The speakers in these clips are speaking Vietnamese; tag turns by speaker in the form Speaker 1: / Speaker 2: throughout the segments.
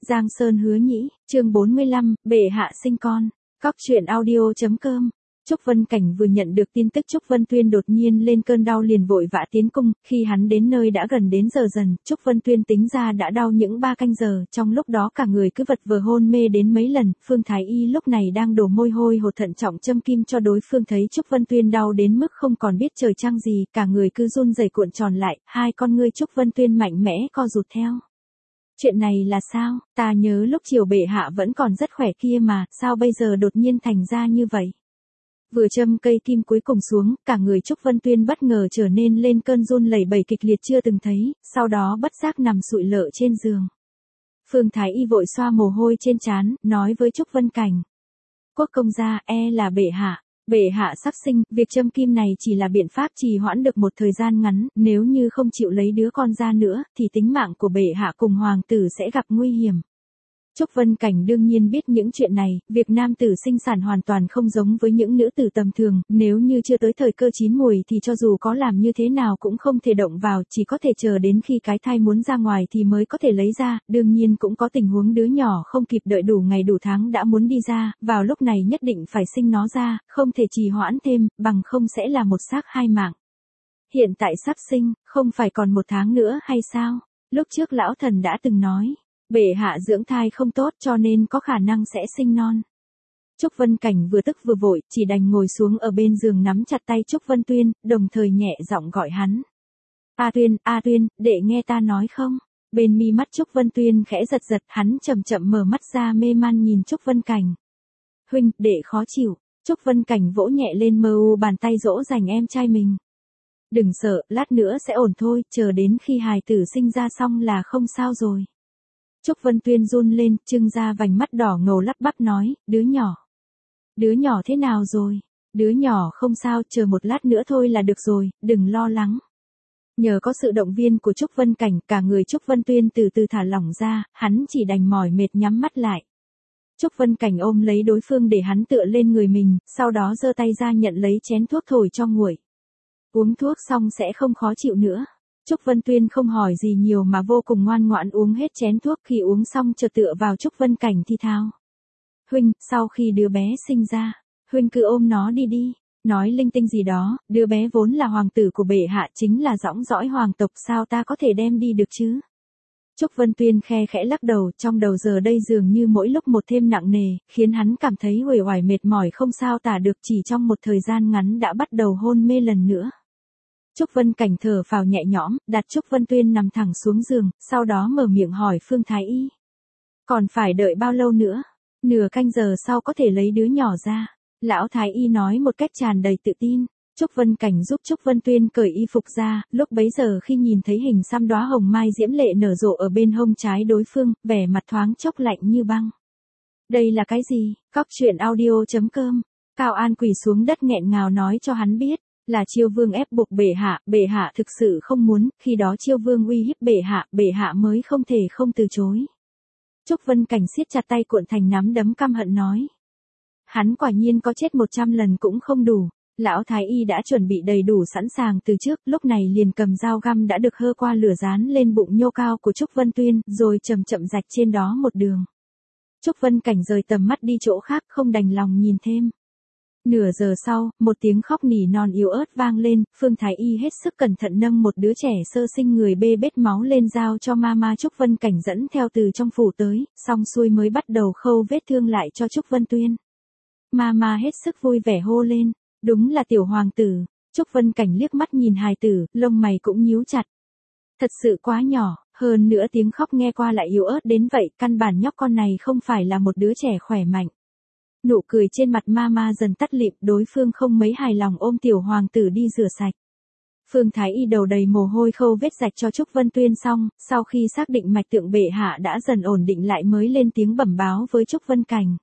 Speaker 1: Giang Sơn hứa nhĩ, chương 45, bệ hạ sinh con. Cóc truyện audio.com. Trúc Vân Cảnh vừa nhận được tin tức Trúc Vân Tuyên đột nhiên lên cơn đau liền vội vã tiến cung, khi hắn đến nơi đã gần đến giờ dần, Trúc Vân Tuyên tính ra đã đau những 3 canh giờ, trong lúc đó cả người cứ vật vờ hôn mê đến mấy lần, Phương Thái Y lúc này đang đổ môi hôi hột thận trọng châm kim cho đối phương thấy Trúc Vân Tuyên đau đến mức không còn biết trời trăng gì, cả người cứ run rẩy cuộn tròn lại, hai con ngươi Trúc Vân Tuyên mạnh mẽ co rụt theo. Chuyện này là sao, ta nhớ lúc chiều bệ hạ vẫn còn rất khỏe kia mà, sao bây giờ đột nhiên thành ra như vậy? Vừa châm cây kim cuối cùng xuống, cả người Trúc Vân Tuyên bất ngờ trở nên lên cơn run lẩy bẩy kịch liệt chưa từng thấy, sau đó bất giác nằm sụi lợ trên giường. Phương Thái Y vội xoa mồ hôi trên trán, nói với Trúc Vân Cảnh. Quốc công gia, là bệ hạ sắp sinh, việc châm kim này chỉ là biện pháp trì hoãn được một thời gian ngắn, nếu như không chịu lấy đứa con ra nữa, thì tính mạng của bệ hạ cùng hoàng tử sẽ gặp nguy hiểm. Trúc Vân Cảnh đương nhiên biết những chuyện này, việc nam tử sinh sản hoàn toàn không giống với những nữ tử tầm thường, nếu như chưa tới thời cơ chín mùi thì cho dù có làm như thế nào cũng không thể động vào, chỉ có thể chờ đến khi cái thai muốn ra ngoài thì mới có thể lấy ra, đương nhiên cũng có tình huống đứa nhỏ không kịp đợi đủ ngày đủ tháng đã muốn đi ra, vào lúc này nhất định phải sinh nó ra, không thể trì hoãn thêm, bằng không sẽ là một xác hai mạng. Hiện tại sắp sinh, không phải còn 1 tháng nữa hay sao? Lúc trước lão thần đã từng nói. Bệ hạ dưỡng thai không tốt cho nên có khả năng sẽ sinh non. Trúc Vân Cảnh vừa tức vừa vội, chỉ đành ngồi xuống ở bên giường nắm chặt tay Trúc Vân Tuyên, đồng thời nhẹ giọng gọi hắn. A Tuyên, đệ nghe ta nói không? Bên mi mắt Trúc Vân Tuyên khẽ giật giật, hắn chậm chậm mở mắt ra mê man nhìn Trúc Vân Cảnh. Huynh, đệ khó chịu. Trúc Vân Cảnh vỗ nhẹ lên mờ u bàn tay dỗ dành em trai mình. Đừng sợ, lát nữa sẽ ổn thôi, chờ đến khi hài tử sinh ra xong là không sao rồi. Trúc Vân Tuyên run lên, trưng ra vành mắt đỏ ngầu lắp bắp nói, đứa nhỏ. Đứa nhỏ thế nào rồi? Đứa nhỏ không sao, chờ một lát nữa thôi là được rồi, đừng lo lắng. Nhờ có sự động viên của Trúc Vân Cảnh, cả người Trúc Vân Tuyên từ từ thả lỏng ra, hắn chỉ đành mỏi mệt nhắm mắt lại. Trúc Vân Cảnh ôm lấy đối phương để hắn tựa lên người mình, sau đó giơ tay ra nhận lấy chén thuốc thổi cho nguội. Uống thuốc xong sẽ không khó chịu nữa. Trúc Vân Tuyên không hỏi gì nhiều mà vô cùng ngoan ngoãn uống hết chén thuốc, khi uống xong chợt tựa vào Trúc Vân Cảnh thi thao. Huynh, sau khi đứa bé sinh ra, huynh cứ ôm nó đi, nói linh tinh gì đó, đứa bé vốn là hoàng tử của bệ hạ chính là dõng dõi hoàng tộc sao ta có thể đem đi được chứ? Trúc Vân Tuyên khe khẽ lắc đầu, trong đầu giờ đây dường như mỗi lúc một thêm nặng nề, khiến hắn cảm thấy uể oải mệt mỏi không sao tả được, chỉ trong một thời gian ngắn đã bắt đầu hôn mê lần nữa. Trúc Vân Cảnh thở phào nhẹ nhõm, đặt Trúc Vân Tuyên nằm thẳng xuống giường, sau đó mở miệng hỏi Phương Thái Y. Còn phải đợi bao lâu nữa? Nửa canh giờ sau có thể lấy đứa nhỏ ra. Lão Thái Y nói một cách tràn đầy tự tin. Trúc Vân Cảnh giúp Trúc Vân Tuyên cởi y phục ra, lúc bấy giờ khi nhìn thấy hình xăm đóa hồng mai diễm lệ nở rộ ở bên hông trái đối phương, vẻ mặt thoáng chốc lạnh như băng. Đây là cái gì? Cóc truyện audio.com. Cao An quỳ xuống đất nghẹn ngào nói cho hắn biết. Là Chiêu Vương ép buộc bệ hạ thực sự không muốn, khi đó Chiêu Vương uy hiếp bệ hạ mới không thể không từ chối. Trúc Vân Cảnh siết chặt tay cuộn thành nắm đấm căm hận nói. Hắn quả nhiên có chết 100 lần cũng không đủ, lão Thái Y đã chuẩn bị đầy đủ sẵn sàng từ trước, lúc này liền cầm dao găm đã được hơ qua lửa dán lên bụng nhô cao của Trúc Vân Tuyên, rồi chậm chậm rạch trên đó một đường. Trúc Vân Cảnh rời tầm mắt đi chỗ khác không đành lòng nhìn thêm. Nửa giờ sau, một tiếng khóc nỉ non yếu ớt vang lên, Phương Thái Y hết sức cẩn thận nâng một đứa trẻ sơ sinh người bê bết máu lên giao cho mama Trúc Vân Cảnh dẫn theo từ trong phủ tới, xong xuôi mới bắt đầu khâu vết thương lại cho Trúc Vân Tuyên. Mama hết sức vui vẻ hô lên, đúng là tiểu hoàng tử. Trúc Vân Cảnh liếc mắt nhìn hài tử, lông mày cũng nhíu chặt. Thật sự quá nhỏ, hơn nữa tiếng khóc nghe qua lại yếu ớt đến vậy, căn bản nhóc con này không phải là một đứa trẻ khỏe mạnh. Nụ cười trên mặt mama dần tắt lịm, đối phương không mấy hài lòng ôm tiểu hoàng tử đi rửa sạch. Phương Thái Y đầu đầy mồ hôi khâu vết rạch cho Trúc Vân Tuyên xong, sau khi xác định mạch tượng bệ hạ đã dần ổn định lại mới lên tiếng bẩm báo với Trúc Vân Cảnh.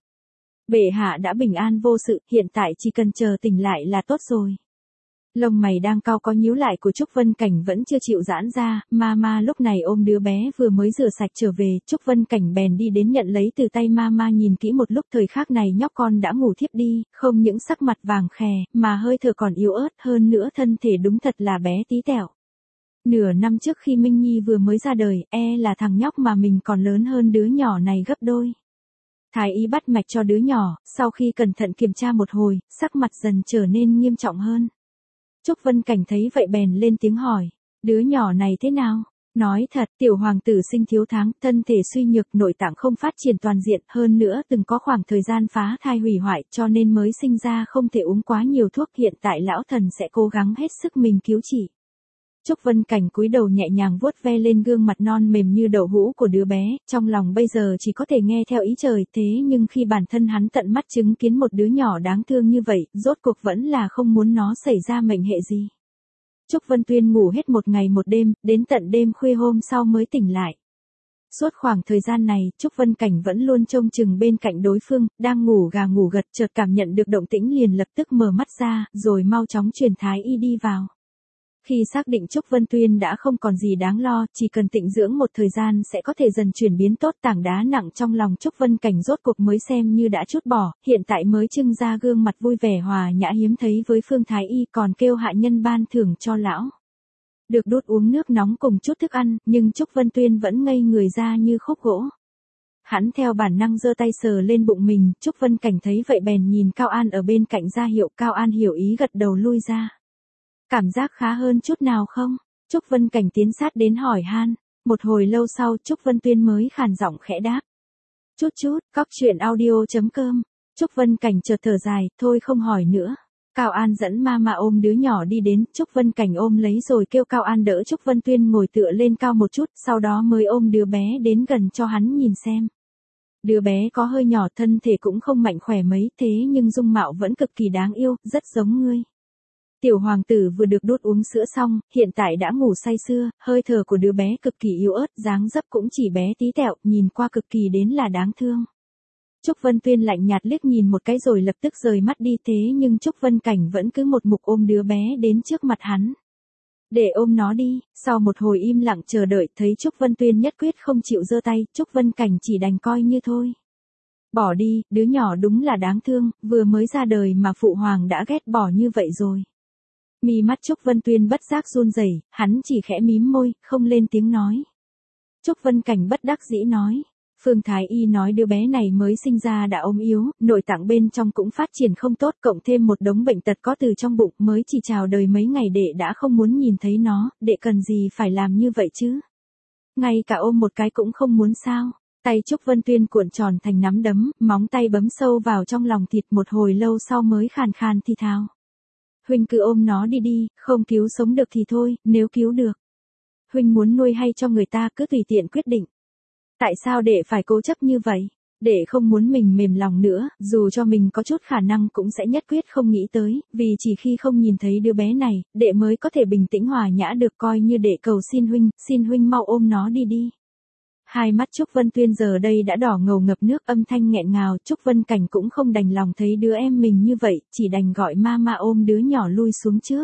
Speaker 1: Bệ hạ đã bình an vô sự, hiện tại chỉ cần chờ tỉnh lại là tốt rồi. Lông mày đang cau có nhíu lại của Trúc Vân Cảnh vẫn chưa chịu giãn ra, mama lúc này ôm đứa bé vừa mới rửa sạch trở về, Trúc Vân Cảnh bèn đi đến nhận lấy từ tay mama nhìn kỹ một lúc, thời khắc này nhóc con đã ngủ thiếp đi, không những sắc mặt vàng khè, mà hơi thở còn yếu ớt hơn nữa thân thể đúng thật là bé tí tẹo. Nửa năm trước khi Minh Nhi vừa mới ra đời, là thằng nhóc mà mình còn lớn hơn đứa nhỏ này gấp đôi. Thái y bắt mạch cho đứa nhỏ, sau khi cẩn thận kiểm tra một hồi, sắc mặt dần trở nên nghiêm trọng hơn. Trúc Vân Cảnh thấy vậy bèn lên tiếng hỏi, đứa nhỏ này thế nào? Nói thật, tiểu hoàng tử sinh thiếu tháng, thân thể suy nhược, nội tạng không phát triển toàn diện, hơn nữa từng có khoảng thời gian phá thai hủy hoại cho nên mới sinh ra không thể uống quá nhiều thuốc, hiện tại lão thần sẽ cố gắng hết sức mình cứu trị. Trúc Vân Cảnh cúi đầu nhẹ nhàng vuốt ve lên gương mặt non mềm như đậu hũ của đứa bé, trong lòng bây giờ chỉ có thể nghe theo ý trời, thế nhưng khi bản thân hắn tận mắt chứng kiến một đứa nhỏ đáng thương như vậy, rốt cuộc vẫn là không muốn nó xảy ra mệnh hệ gì. Trúc Vân Tuyên ngủ hết một ngày một đêm, đến tận đêm khuya hôm sau mới tỉnh lại. Suốt khoảng thời gian này, Trúc Vân Cảnh vẫn luôn trông chừng bên cạnh đối phương, đang ngủ gà ngủ gật, chợt cảm nhận được động tĩnh liền lập tức mở mắt ra, rồi mau chóng truyền thái y đi vào. Khi xác định Trúc Vân Tuyên đã không còn gì đáng lo, chỉ cần tịnh dưỡng một thời gian sẽ có thể dần chuyển biến tốt, tảng đá nặng trong lòng Trúc Vân Cảnh rốt cuộc mới xem như đã trút bỏ, hiện tại mới trưng ra gương mặt vui vẻ hòa nhã hiếm thấy với Phương Thái Y, còn kêu hạ nhân ban thưởng cho lão. Được đút uống nước nóng cùng chút thức ăn, nhưng Trúc Vân Tuyên vẫn ngây người ra như khúc gỗ. Hắn theo bản năng giơ tay sờ lên bụng mình, Trúc Vân Cảnh thấy vậy bèn nhìn Cao An ở bên cạnh ra hiệu, Cao An hiểu ý gật đầu lui ra. Cảm giác khá hơn chút nào không? Trúc Vân Cảnh tiến sát đến hỏi han. Một hồi lâu sau Trúc Vân Tuyên mới khàn giọng khẽ đáp. Chút, cóc truyện audio.com. Trúc Vân Cảnh chợt thở dài, thôi không hỏi nữa. Cao An dẫn mama ôm đứa nhỏ đi đến, Trúc Vân Cảnh ôm lấy rồi kêu Cao An đỡ Trúc Vân Tuyên ngồi tựa lên cao một chút, sau đó mới ôm đứa bé đến gần cho hắn nhìn xem. Đứa bé có hơi nhỏ, thân thể cũng không mạnh khỏe mấy, thế nhưng dung mạo vẫn cực kỳ đáng yêu, rất giống ngươi. Tiểu hoàng tử vừa được đút uống sữa xong, hiện tại đã ngủ say sưa, hơi thở của đứa bé cực kỳ yếu ớt, dáng dấp cũng chỉ bé tí tẹo, nhìn qua cực kỳ đến là đáng thương. Trúc Vân Tuyên lạnh nhạt liếc nhìn một cái rồi lập tức rời mắt đi, thế nhưng Trúc Vân Cảnh vẫn cứ một mục ôm đứa bé đến trước mặt hắn. Để ôm nó đi, sau một hồi im lặng chờ đợi thấy Trúc Vân Tuyên nhất quyết không chịu giơ tay, Trúc Vân Cảnh chỉ đành coi như thôi. Bỏ đi, đứa nhỏ đúng là đáng thương, vừa mới ra đời mà phụ hoàng đã ghét bỏ như vậy rồi. Mi mắt Trúc Vân Tuyên bất giác run rẩy, hắn chỉ khẽ mím môi, không lên tiếng nói. Trúc Vân Cảnh bất đắc dĩ nói. Phương Thái Y nói đứa bé này mới sinh ra đã ốm yếu, nội tạng bên trong cũng phát triển không tốt, cộng thêm một đống bệnh tật có từ trong bụng, mới chỉ chào đời mấy ngày đệ đã không muốn nhìn thấy nó, đệ cần gì phải làm như vậy chứ? Ngay cả ôm một cái cũng không muốn sao? Tay Trúc Vân Tuyên cuộn tròn thành nắm đấm, móng tay bấm sâu vào trong lòng thịt, một hồi lâu sau mới khàn khàn thì thào. Huynh cứ ôm nó đi, không cứu sống được thì thôi, nếu cứu được. Huynh muốn nuôi hay cho người ta cứ tùy tiện quyết định. Tại sao đệ phải cố chấp như vậy? Đệ không muốn mình mềm lòng nữa, dù cho mình có chút khả năng cũng sẽ nhất quyết không nghĩ tới, vì chỉ khi không nhìn thấy đứa bé này, đệ mới có thể bình tĩnh hòa nhã được, coi như đệ cầu xin huynh mau ôm nó đi. Hai mắt Trúc Vân Tuyên giờ đây đã đỏ ngầu ngập nước, âm thanh nghẹn ngào, Trúc Vân Cảnh cũng không đành lòng thấy đứa em mình như vậy, chỉ đành gọi mama ôm đứa nhỏ lui xuống trước.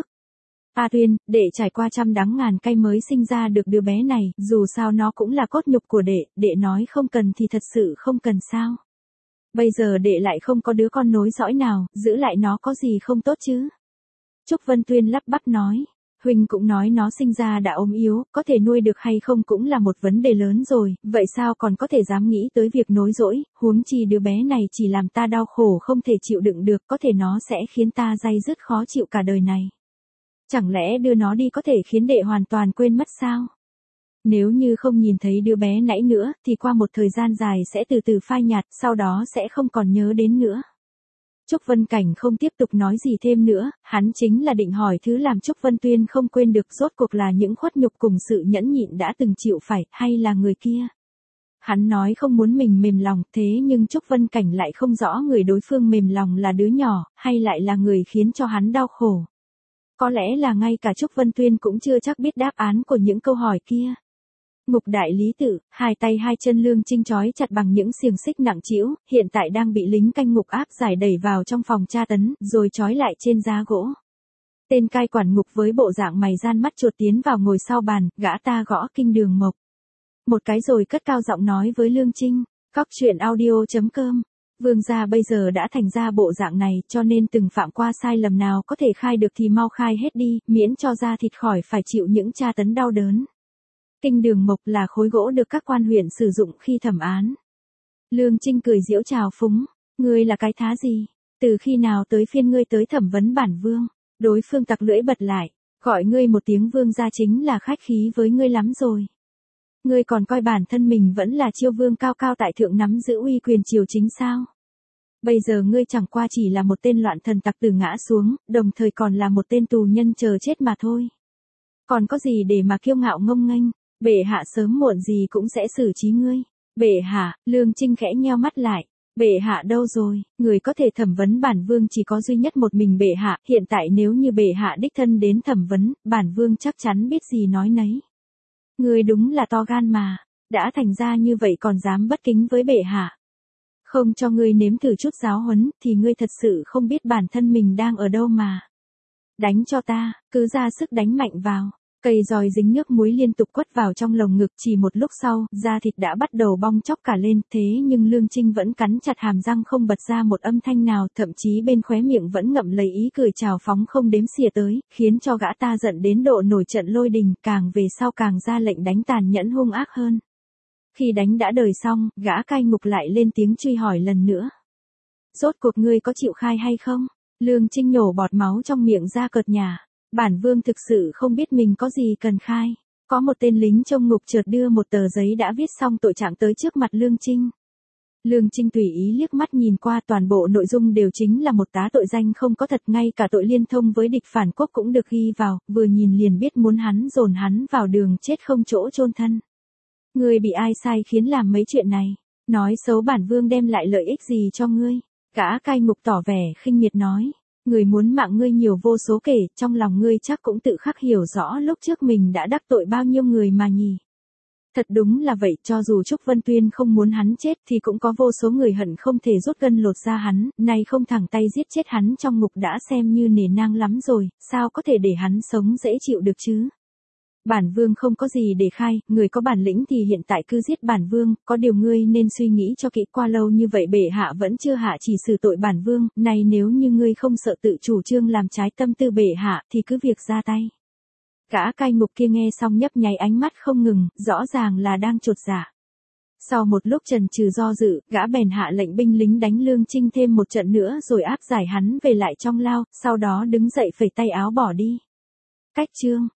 Speaker 1: A Tuyên, đệ trải qua trăm đắng ngàn cay mới sinh ra được đứa bé này, dù sao nó cũng là cốt nhục của đệ nói không cần thì thật sự không cần sao. Bây giờ đệ lại không có đứa con nối dõi nào, giữ lại nó có gì không tốt chứ? Trúc Vân Tuyên lắp bắp nói. Huynh cũng nói nó sinh ra đã ốm yếu, có thể nuôi được hay không cũng là một vấn đề lớn rồi, vậy sao còn có thể dám nghĩ tới việc nối dõi, huống chi đứa bé này chỉ làm ta đau khổ không thể chịu đựng được, có thể nó sẽ khiến ta day dứt khó chịu cả đời này. Chẳng lẽ đưa nó đi có thể khiến đệ hoàn toàn quên mất sao? Nếu như không nhìn thấy đứa bé nãy nữa, thì qua một thời gian dài sẽ từ từ phai nhạt, sau đó sẽ không còn nhớ đến nữa. Trúc Vân Cảnh không tiếp tục nói gì thêm nữa, hắn chính là định hỏi thứ làm Trúc Vân Tuyên không quên được rốt cuộc là những khuất nhục cùng sự nhẫn nhịn đã từng chịu phải, hay là người kia. Hắn nói không muốn mình mềm lòng, thế nhưng Trúc Vân Cảnh lại không rõ người đối phương mềm lòng là đứa nhỏ, hay lại là người khiến cho hắn đau khổ. Có lẽ là ngay cả Trúc Vân Tuyên cũng chưa chắc biết đáp án của những câu hỏi kia. Ngục đại lý tự, hai tay hai chân Lương Trinh trói chặt bằng những xiềng xích nặng trĩu, hiện tại đang bị lính canh ngục áp giải đẩy vào trong phòng tra tấn, rồi trói lại trên giá gỗ. Tên cai quản ngục với bộ dạng mày gian mắt chuột tiến vào ngồi sau bàn, gã ta gõ kinh đường mộc. Một cái rồi cất cao giọng nói với Lương Trinh, cóc truyện audio.com. Vương gia bây giờ đã thành ra bộ dạng này, cho nên từng phạm qua sai lầm nào có thể khai được thì mau khai hết đi, miễn cho da thịt khỏi phải chịu những tra tấn đau đớn. Kinh đường mộc là khối gỗ được các quan huyện sử dụng khi thẩm án. Lương Trinh cười giễu chào phúng, ngươi là cái thá gì? Từ khi nào tới phiên ngươi tới thẩm vấn bản vương? Đối phương tặc lưỡi bật lại, gọi ngươi một tiếng vương gia chính là khách khí với ngươi lắm rồi. Ngươi còn coi bản thân mình vẫn là chiêu vương cao cao tại thượng nắm giữ uy quyền triều chính sao? Bây giờ ngươi chẳng qua chỉ là một tên loạn thần tặc tử ngã xuống, đồng thời còn là một tên tù nhân chờ chết mà thôi. Còn có gì để mà kiêu ngạo ngông nghênh, bệ hạ sớm muộn gì cũng sẽ xử trí ngươi. Bệ hạ, Lương Trinh khẽ nheo mắt lại. Bệ hạ đâu rồi, người có thể thẩm vấn bản vương chỉ có duy nhất một mình bệ hạ, hiện tại nếu như bệ hạ đích thân đến thẩm vấn, bản vương chắc chắn biết gì nói nấy. Ngươi đúng là to gan mà, đã thành ra như vậy còn dám bất kính với bệ hạ. Không cho ngươi nếm thử chút giáo huấn, thì ngươi thật sự không biết bản thân mình đang ở đâu mà. Đánh cho ta, cứ ra sức đánh mạnh vào. Cây roi dính nước muối liên tục quất vào trong lồng ngực, chỉ một lúc sau, da thịt đã bắt đầu bong chóc cả lên, thế nhưng Lương Trinh vẫn cắn chặt hàm răng không bật ra một âm thanh nào, thậm chí bên khóe miệng vẫn ngậm lấy ý cười trào phóng không đếm xỉa tới, khiến cho gã ta giận đến độ nổi trận lôi đình, càng về sau càng ra lệnh đánh tàn nhẫn hung ác hơn. Khi đánh đã đời xong, gã cai ngục lại lên tiếng truy hỏi lần nữa. Rốt cuộc ngươi có chịu khai hay không? Lương Trinh nhổ bọt máu trong miệng ra cợt nhả. Bản vương thực sự không biết mình có gì cần khai. Có một tên lính trong ngục chợt đưa một tờ giấy đã viết xong tội trạng tới trước mặt Lương Trinh. Lương Trinh tùy ý liếc mắt nhìn qua, toàn bộ nội dung đều chính là một tá tội danh không có thật, ngay cả tội liên thông với địch phản quốc cũng được ghi vào, vừa nhìn liền biết muốn hắn dồn hắn vào đường chết không chỗ chôn thân. Ngươi bị ai sai khiến làm mấy chuyện này? Nói xấu bản vương đem lại lợi ích gì cho ngươi? Gã cai ngục tỏ vẻ khinh miệt nói. Người muốn mạng ngươi nhiều vô số kể, trong lòng ngươi chắc cũng tự khắc hiểu rõ lúc trước mình đã đắc tội bao nhiêu người mà nhỉ. Thật đúng là vậy, cho dù Trúc Vân Tuyên không muốn hắn chết thì cũng có vô số người hận không thể rút gân lột da hắn, nay không thẳng tay giết chết hắn trong ngục đã xem như nể nang lắm rồi, sao có thể để hắn sống dễ chịu được chứ. Bản vương không có gì để khai, người có bản lĩnh thì hiện tại cứ giết bản vương, có điều ngươi nên suy nghĩ cho kỹ, qua lâu như vậy bệ hạ vẫn chưa hạ chỉ xử tội bản vương, này nếu như ngươi không sợ tự chủ trương làm trái tâm tư bệ hạ thì cứ việc ra tay. Gã cai ngục kia nghe xong nhấp nháy ánh mắt không ngừng, rõ ràng là đang chột dạ. Sau một lúc chần chừ do dự, gã bèn hạ lệnh binh lính đánh Lương Trinh thêm một trận nữa rồi áp giải hắn về lại trong lao, sau đó đứng dậy phẩy tay áo bỏ đi. Cách chương